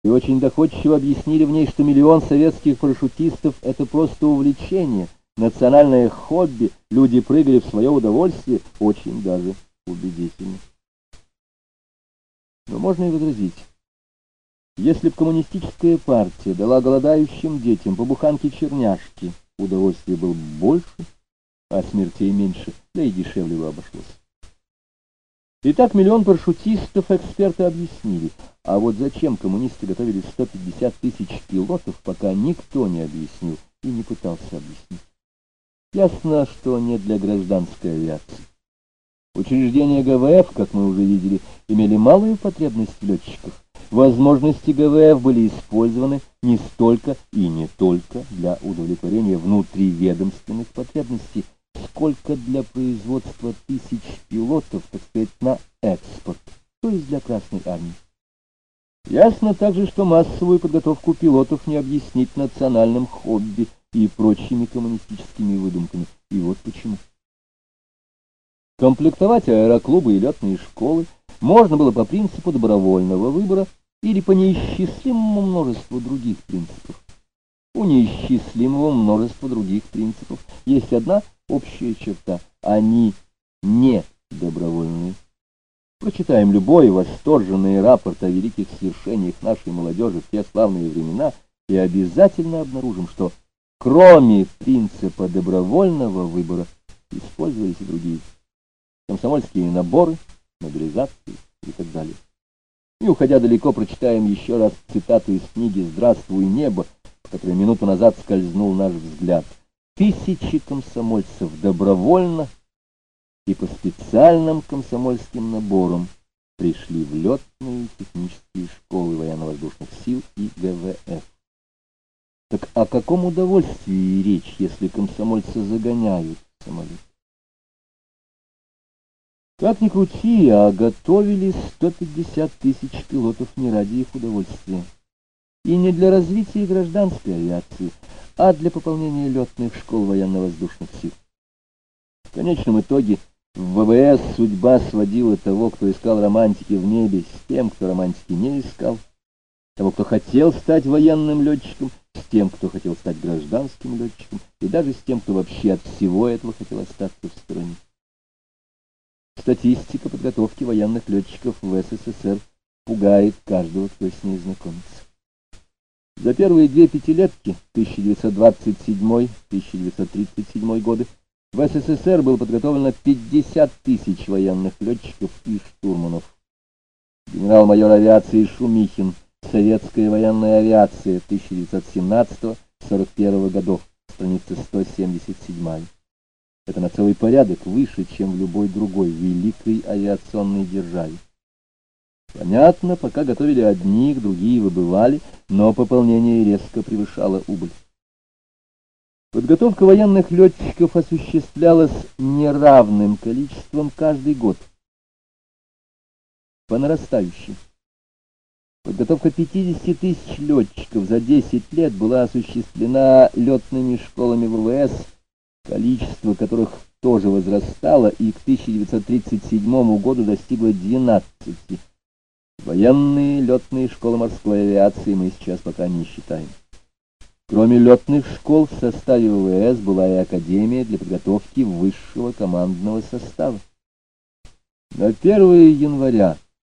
И очень доходчиво объяснили в ней, что миллион советских парашютистов — это просто увлечение, национальное хобби, люди прыгали в свое удовольствие, очень даже убедительно. Но можно и возразить. Если б коммунистическая партия дала голодающим детям по буханке черняшки, удовольствие было бы больше, а смертей меньше, да и дешевле бы обошлось. Итак, миллион парашютистов эксперты объяснили, а вот зачем коммунисты готовили 150 тысяч пилотов, пока никто не объяснил и не пытался объяснить. Ясно, что не для гражданской авиации. Учреждения ГВФ, как мы уже видели, имели малую потребность в летчиках. Возможности ГВФ были использованы не столько и не только для удовлетворения внутриведомственных потребностей, сколько для производства тысяч пилотов, так сказать, на экспорт, то есть для Красной Армии. Ясно также, что массовую подготовку пилотов не объяснить национальным хобби и прочими коммунистическими выдумками. И вот почему. Комплектовать аэроклубы и летные школы можно было по принципу добровольного выбора или по неисчислимому множеству других принципов. У неисчислимого множества других принципов есть одна общая черта — они не добровольные. Прочитаем любой восторженный рапорт о великих свершениях нашей молодежи в те славные времена и обязательно обнаружим, что кроме принципа добровольного выбора использовались и другие. Комсомольские наборы, мобилизации и так далее. И, уходя далеко, прочитаем еще раз цитату из книги «Здравствуй, небо», в которой минуту назад скользнул наш взгляд. Тысячи комсомольцев добровольно и по специальным комсомольским наборам пришли в летные технические школы военно-воздушных сил и ГВФ. Так о каком удовольствии речь, если комсомольцы загоняют самолет? Как ни крути, а готовили 150 тысяч пилотов не ради их удовольствия. И не для развития гражданской авиации, а для пополнения летных школ военно-воздушных сил. В конечном итоге в ВВС судьба сводила того, кто искал романтики в небе, с тем, кто романтики не искал, того, кто хотел стать военным летчиком, с тем, кто хотел стать гражданским летчиком, и даже с тем, кто вообще от всего этого хотел остаться в стороне. Статистика подготовки военных летчиков в СССР пугает каждого, кто с ней знакомится. За первые две пятилетки, 1927-1937 годы, в СССР было подготовлено 50 тысяч военных летчиков и штурманов. Генерал-майор авиации Шумихин, «Советская военная авиация» 1917-41 годов, страница 177. Это на целый порядок выше, чем в любой другой великой авиационной державе. Понятно, пока готовили одних, другие выбывали, но пополнение резко превышало убыль. Подготовка военных летчиков осуществлялась неравным количеством каждый год, по нарастающей. Подготовка 50 тысяч летчиков за 10 лет была осуществлена летными школами ВВС, количество которых тоже возрастало и к 1937 году достигло 12. Военные летные школы морской авиации мы сейчас пока не считаем. Кроме летных школ в составе ВВС была и академия для подготовки высшего командного состава. На 1 января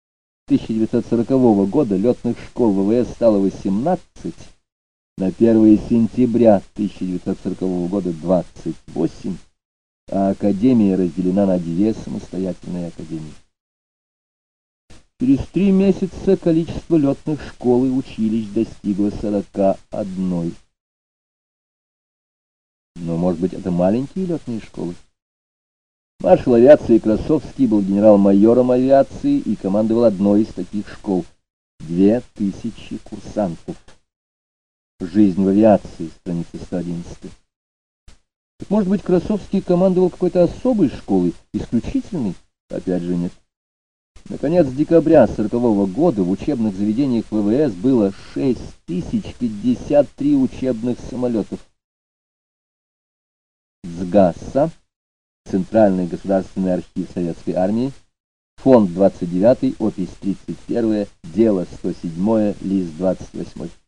1940 года летных школ ВВС стало 18, на 1 сентября 1940 года 28, а академия разделена на две самостоятельные академии. Через 3 месяца количество летных школ и училищ достигло 41. Но, может быть, это маленькие летные школы? Маршал авиации Красовский был генерал-майором авиации и командовал одной из таких школ. 2000 курсантов. «Жизнь в авиации», страница 111. Так, может быть, Красовский командовал какой-то особой школой, исключительной? Опять же нет. Наконец, с декабря 1940 года в учебных заведениях ВВС было 6053 учебных самолетов. ЦГАСа, Центральный государственный архив Советской Армии, Фонд 29, опись 31, дело 107, лист 28.